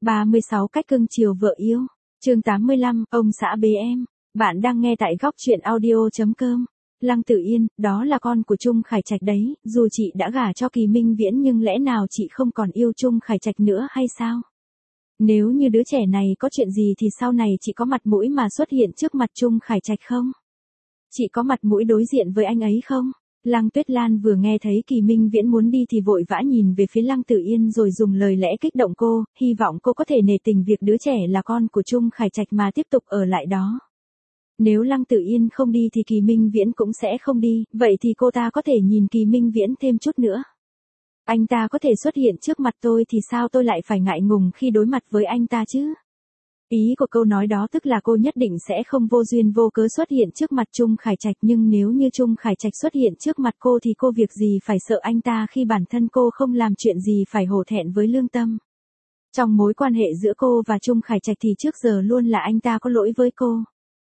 36 cách cưng chiều vợ yêu. Chương 85, ông xã bế em. Bạn đang nghe tại góc truyện audio.com. Lăng Tử Yên, đó là con của Trung Khải Trạch đấy, dù chị đã gả cho Kỳ Minh Viễn nhưng lẽ nào chị không còn yêu Trung Khải Trạch nữa hay sao? Nếu như đứa trẻ này có chuyện gì thì sau này chị có mặt mũi mà xuất hiện trước mặt Trung Khải Trạch không? Chị có mặt mũi đối diện với anh ấy không? Lăng Tuyết Lan vừa nghe thấy Kỳ Minh Viễn muốn đi thì vội vã nhìn về phía Lăng Tử Yên rồi dùng lời lẽ kích động cô, hy vọng cô có thể nể tình việc đứa trẻ là con của Trung Khải Trạch mà tiếp tục ở lại đó. Nếu Lăng Tử Yên không đi thì Kỳ Minh Viễn cũng sẽ không đi, vậy thì cô ta có thể nhìn Kỳ Minh Viễn thêm chút nữa. Anh ta có thể xuất hiện trước mặt tôi thì sao tôi lại phải ngại ngùng khi đối mặt với anh ta chứ? Ý của câu nói đó tức là cô nhất định sẽ không vô duyên vô cớ xuất hiện trước mặt Trung Khải Trạch, nhưng nếu như Trung Khải Trạch xuất hiện trước mặt cô thì cô việc gì phải sợ anh ta khi bản thân cô không làm chuyện gì phải hổ thẹn với lương tâm. Trong mối quan hệ giữa cô và Trung Khải Trạch thì trước giờ luôn là anh ta có lỗi với cô.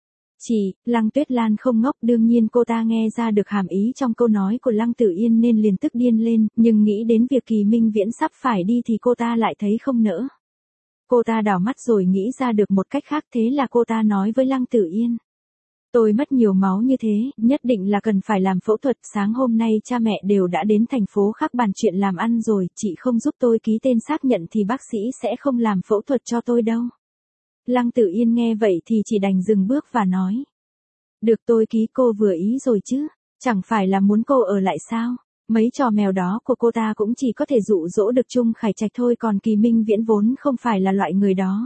Lăng Tuyết Lan không ngốc, đương nhiên cô ta nghe ra được hàm ý trong câu nói của Lăng Tử Yên nên liền tức điên lên, nhưng nghĩ đến việc Kỳ Minh Viễn sắp phải đi thì cô ta lại thấy không nỡ. Cô ta đảo mắt rồi nghĩ ra được một cách khác, thế là cô ta nói với Lăng Tử Yên. Tôi mất nhiều máu như thế, nhất định là cần phải làm phẫu thuật, sáng hôm nay cha mẹ đều đã đến thành phố khác bàn chuyện làm ăn rồi, chị không giúp tôi ký tên xác nhận thì bác sĩ sẽ không làm phẫu thuật cho tôi đâu. Lăng Tử Yên nghe vậy thì chỉ đành dừng bước và nói. Được, tôi ký, cô vừa ý rồi chứ, chẳng phải là muốn cô ở lại sao? Mấy trò mèo đó của cô ta cũng chỉ có thể dụ dỗ được Trung Khải Trạch thôi, còn Kỳ Minh Viễn vốn không phải là loại người đó.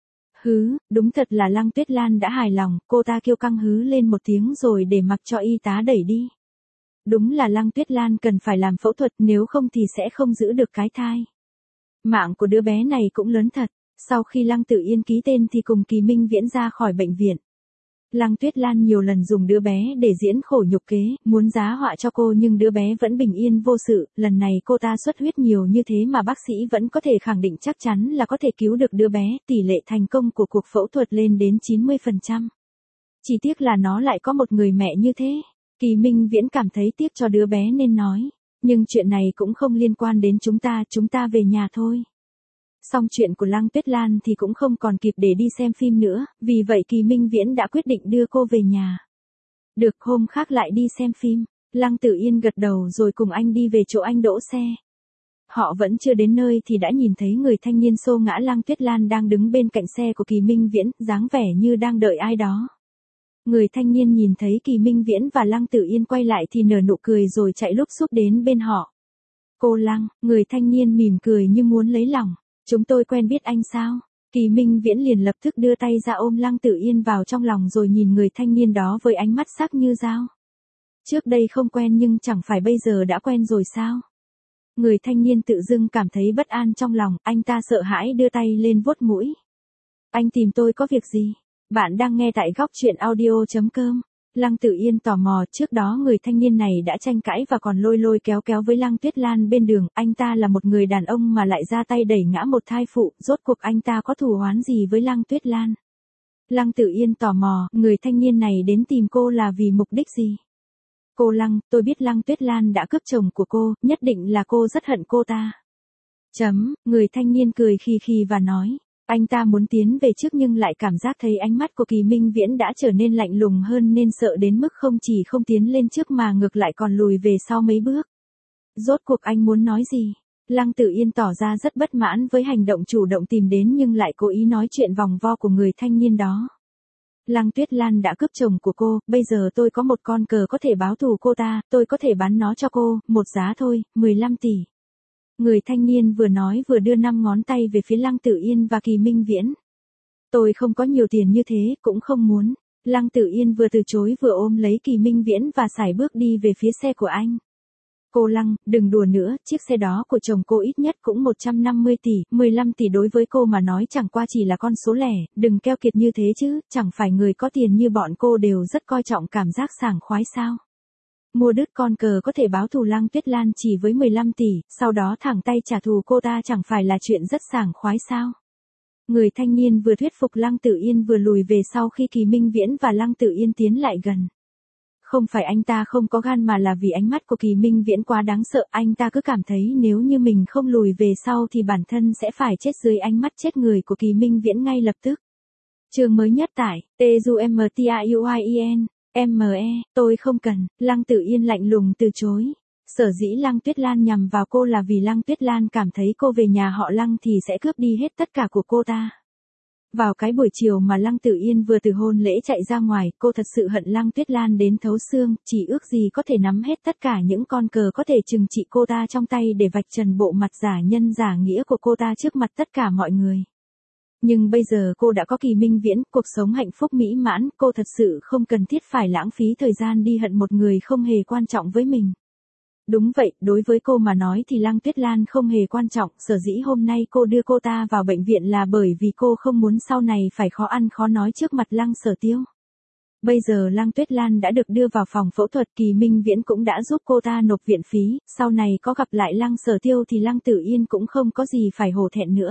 Đúng thật là Lăng Tuyết Lan đã hài lòng, cô ta kiêu căng hứ lên một tiếng rồi để mặc cho y tá đẩy đi. Đúng là Lăng Tuyết Lan cần phải làm phẫu thuật, nếu không thì sẽ không giữ được cái thai. Mạng của đứa bé này cũng lớn thật. Sau khi Lăng Tử Yên ký tên thì cùng Kỳ Minh Viễn ra khỏi bệnh viện. Lăng Tuyết Lan nhiều lần dùng đứa bé để diễn khổ nhục kế, muốn giá họa cho cô nhưng đứa bé vẫn bình yên vô sự, lần này cô ta xuất huyết nhiều như thế mà bác sĩ vẫn có thể khẳng định chắc chắn là có thể cứu được đứa bé, tỷ lệ thành công của cuộc phẫu thuật lên đến 90%. Chỉ tiếc là nó lại có một người mẹ như thế. Kỳ Minh Viễn cảm thấy tiếc cho đứa bé nên nói, nhưng chuyện này cũng không liên quan đến chúng ta về nhà thôi. Xong chuyện của Lăng Tuyết Lan thì cũng không còn kịp để đi xem phim nữa, vì vậy Kỳ Minh Viễn đã quyết định đưa cô về nhà. Được, hôm khác lại đi xem phim. Lăng Tử Yên gật đầu rồi cùng anh đi về chỗ anh đỗ xe. Họ vẫn chưa đến nơi thì đã nhìn thấy người thanh niên xô ngã Lăng Tuyết Lan đang đứng bên cạnh xe của Kỳ Minh Viễn, dáng vẻ như đang đợi ai đó. Người thanh niên nhìn thấy Kỳ Minh Viễn và Lăng Tử Yên quay lại thì nở nụ cười rồi chạy lúp xúp đến bên họ. Cô Lăng, người thanh niên mỉm cười như muốn lấy lòng. Chúng tôi quen biết anh sao? Kỳ Minh Viễn liền lập tức đưa tay ra ôm Lăng Tử Yên vào trong lòng rồi nhìn người thanh niên đó với ánh mắt sắc như dao. Trước đây không quen nhưng chẳng phải bây giờ đã quen rồi sao? Người thanh niên tự dưng cảm thấy bất an trong lòng, anh ta sợ hãi đưa tay lên vuốt mũi. Anh tìm tôi có việc gì? Bạn đang nghe tại góc truyện audio.com. Lăng Tử Yên tò mò, trước đó người thanh niên này đã tranh cãi và còn lôi kéo với Lăng Tuyết Lan bên đường, anh ta là một người đàn ông mà lại ra tay đẩy ngã một thai phụ, rốt cuộc anh ta có thù oán gì với Lăng Tuyết Lan? Lăng Tử Yên tò mò, người thanh niên này đến tìm cô là vì mục đích gì? Cô Lăng, tôi biết Lăng Tuyết Lan đã cướp chồng của cô, nhất định là cô rất hận cô ta. Người thanh niên cười khì và nói. Anh ta muốn tiến về trước nhưng lại cảm giác thấy ánh mắt của Kỳ Minh Viễn đã trở nên lạnh lùng hơn nên sợ đến mức không chỉ không tiến lên trước mà ngược lại còn lùi về sau mấy bước. Rốt cuộc anh muốn nói gì? Lăng Tử Yên tỏ ra rất bất mãn với hành động chủ động tìm đến nhưng lại cố ý nói chuyện vòng vo của người thanh niên đó. Lăng Tuyết Lan đã cướp chồng của cô, bây giờ tôi có một con cờ có thể báo thù cô ta, tôi có thể bán nó cho cô, một giá thôi, 15 tỷ. Người thanh niên vừa nói vừa đưa 5 ngón tay về phía Lăng Tử Yên và Kỳ Minh Viễn. Tôi không có nhiều tiền như thế, cũng không muốn. Lăng Tử Yên vừa từ chối vừa ôm lấy Kỳ Minh Viễn và sải bước đi về phía xe của anh. Cô Lăng, đừng đùa nữa, chiếc xe đó của chồng cô ít nhất cũng 150 tỷ, 15 tỷ đối với cô mà nói chẳng qua chỉ là con số lẻ, đừng keo kiệt như thế chứ, chẳng phải người có tiền như bọn cô đều rất coi trọng cảm giác sảng khoái sao? Mua đứt con cờ có thể báo thù Lăng Tuyết Lan chỉ với 15 tỷ, sau đó thẳng tay trả thù cô ta chẳng phải là chuyện rất sảng khoái sao? Người thanh niên vừa thuyết phục Lăng Tử Yên vừa lùi về sau khi Kỳ Minh Viễn và Lăng Tử Yên tiến lại gần. Không phải anh ta không có gan mà là vì ánh mắt của Kỳ Minh Viễn quá đáng sợ, anh ta cứ cảm thấy nếu như mình không lùi về sau thì bản thân sẽ phải chết dưới ánh mắt chết người của Kỳ Minh Viễn ngay lập tức. Chương mới nhất tại TUMTAUIEN, ME, tôi không cần, Lăng Tử Yên lạnh lùng từ chối. Sở dĩ Lăng Tuyết Lan nhằm vào cô là vì Lăng Tuyết Lan cảm thấy cô về nhà họ Lăng thì sẽ cướp đi hết tất cả của cô ta. Vào cái buổi chiều mà Lăng Tử Yên vừa từ hôn lễ chạy ra ngoài, cô thật sự hận Lăng Tuyết Lan đến thấu xương, chỉ ước gì có thể nắm hết tất cả những con cờ có thể trừng trị cô ta trong tay để vạch trần bộ mặt giả nhân giả nghĩa của cô ta trước mặt tất cả mọi người. Nhưng bây giờ cô đã có Kỳ Minh Viễn, cuộc sống hạnh phúc mỹ mãn, cô thật sự không cần thiết phải lãng phí thời gian đi hận một người không hề quan trọng với mình. Đúng vậy, đối với cô mà nói thì Lăng Tuyết Lan không hề quan trọng, sở dĩ hôm nay cô đưa cô ta vào bệnh viện là bởi vì cô không muốn sau này phải khó ăn khó nói trước mặt Lăng Sở Tiêu. Bây giờ Lăng Tuyết Lan đã được đưa vào phòng phẫu thuật, Kỳ Minh Viễn cũng đã giúp cô ta nộp viện phí, sau này có gặp lại Lăng Sở Tiêu thì Lăng Tử Yên cũng không có gì phải hổ thẹn nữa.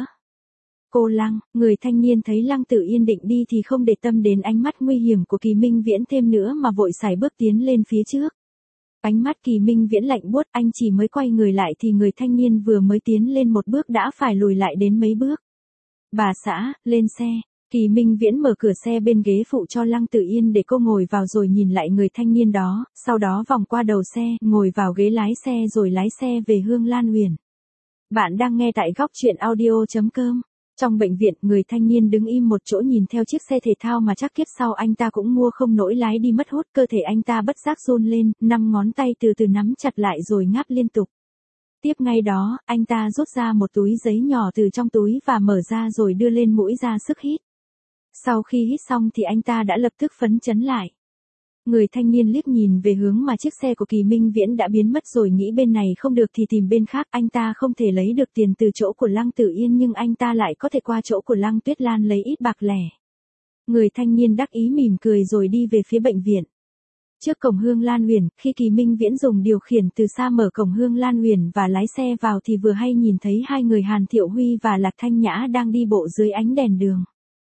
Cô Lăng, người thanh niên thấy Lăng Tử Yên định đi thì không để tâm đến ánh mắt nguy hiểm của Kỳ Minh Viễn thêm nữa mà vội sải bước tiến lên phía trước. Ánh mắt Kỳ Minh Viễn lạnh buốt, anh chỉ mới quay người lại thì người thanh niên vừa mới tiến lên một bước đã phải lùi lại đến mấy bước. Bà xã, lên xe. Kỳ Minh Viễn mở cửa xe bên ghế phụ cho Lăng Tử Yên để cô ngồi vào rồi nhìn lại người thanh niên đó, sau đó vòng qua đầu xe, ngồi vào ghế lái xe rồi lái xe về Hương Lan Huyền. Bạn đang nghe tại góc truyện audio.com. Trong bệnh viện, người thanh niên đứng im một chỗ nhìn theo chiếc xe thể thao mà chắc kiếp sau anh ta cũng mua không nổi lái đi mất hút, cơ thể anh ta bất giác run lên, 5 ngón tay từ từ nắm chặt lại rồi ngáp liên tục. Tiếp ngay đó, anh ta rút ra một túi giấy nhỏ từ trong túi và mở ra rồi đưa lên mũi ra sức hít. Sau khi hít xong thì anh ta đã lập tức phấn chấn lại. Người thanh niên liếc nhìn về hướng mà chiếc xe của Kỳ Minh Viễn đã biến mất rồi nghĩ bên này không được thì tìm bên khác, anh ta không thể lấy được tiền từ chỗ của Lăng Tử Yên nhưng anh ta lại có thể qua chỗ của Lăng Tuyết Lan lấy ít bạc lẻ. Người thanh niên đắc ý mỉm cười rồi đi về phía bệnh viện. Trước cổng Hương Lan Huyền, khi Kỳ Minh Viễn dùng điều khiển từ xa mở cổng Hương Lan Huyền và lái xe vào thì vừa hay nhìn thấy hai người Hàn Thiệu Huy và Lạc Thanh Nhã đang đi bộ dưới ánh đèn đường.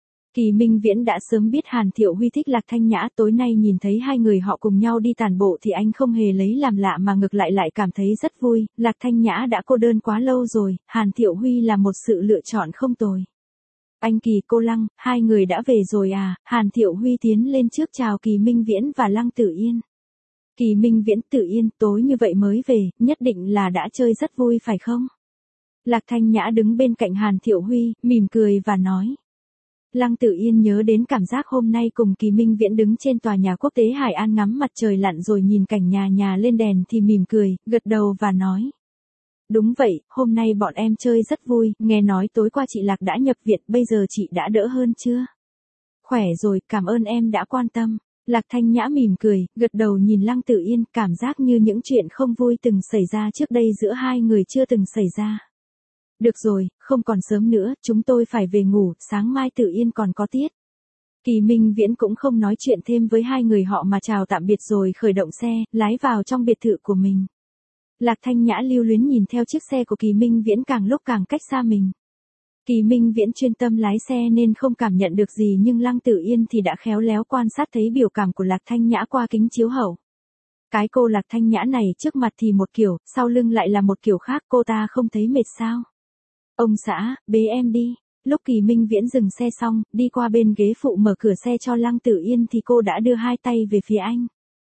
Kỳ Minh Viễn đã sớm biết Hàn Thiệu Huy thích Lạc Thanh Nhã, tối nay nhìn thấy hai người họ cùng nhau đi tản bộ thì anh không hề lấy làm lạ mà ngược lại lại cảm thấy rất vui, Lạc Thanh Nhã đã cô đơn quá lâu rồi, Hàn Thiệu Huy là một sự lựa chọn không tồi. Anh Kỳ, cô Lăng, hai người đã về rồi à? Hàn Thiệu Huy tiến lên trước chào Kỳ Minh Viễn và Lăng Tử Yên. Kỳ Minh Viễn, Tử Yên, tối như vậy mới về, nhất định là đã chơi rất vui phải không? Lạc Thanh Nhã đứng bên cạnh Hàn Thiệu Huy, mỉm cười và nói. Lăng Tử Yên nhớ đến cảm giác hôm nay cùng Kỳ Minh Viễn đứng trên tòa nhà quốc tế Hải An ngắm mặt trời lặn rồi nhìn cảnh nhà lên đèn thì mỉm cười, gật đầu và nói. Đúng vậy, hôm nay bọn em chơi rất vui, nghe nói tối qua chị Lạc đã nhập viện, bây giờ chị đã đỡ hơn chưa? Khỏe rồi, cảm ơn em đã quan tâm. Lạc Thanh Nhã mỉm cười, gật đầu nhìn Lăng Tử Yên, cảm giác như những chuyện không vui từng xảy ra trước đây giữa hai người chưa từng xảy ra. Được rồi, không còn sớm nữa, chúng tôi phải về ngủ, sáng mai Tử Yên còn có tiết. Kỳ Minh Viễn cũng không nói chuyện thêm với hai người họ mà chào tạm biệt rồi khởi động xe, lái vào trong biệt thự của mình. Lạc Thanh Nhã lưu luyến nhìn theo chiếc xe của Kỳ Minh Viễn càng lúc càng cách xa mình. Kỳ Minh Viễn chuyên tâm lái xe nên không cảm nhận được gì nhưng Lăng Tử Yên thì đã khéo léo quan sát thấy biểu cảm của Lạc Thanh Nhã qua kính chiếu hậu. Cái cô Lạc Thanh Nhã này trước mặt thì một kiểu, sau lưng lại là một kiểu khác, cô ta không thấy mệt sao? Ông xã, bế em đi. Lúc Kỳ Minh Viễn dừng xe xong, đi qua bên ghế phụ mở cửa xe cho Lăng Tử Yên thì cô đã đưa hai tay về phía anh.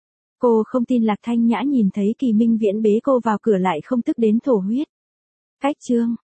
Cô không tin Lạc Thanh Nhã nhìn thấy Kỳ Minh Viễn bế cô vào cửa lại không tức đến thổ huyết. Cách chương.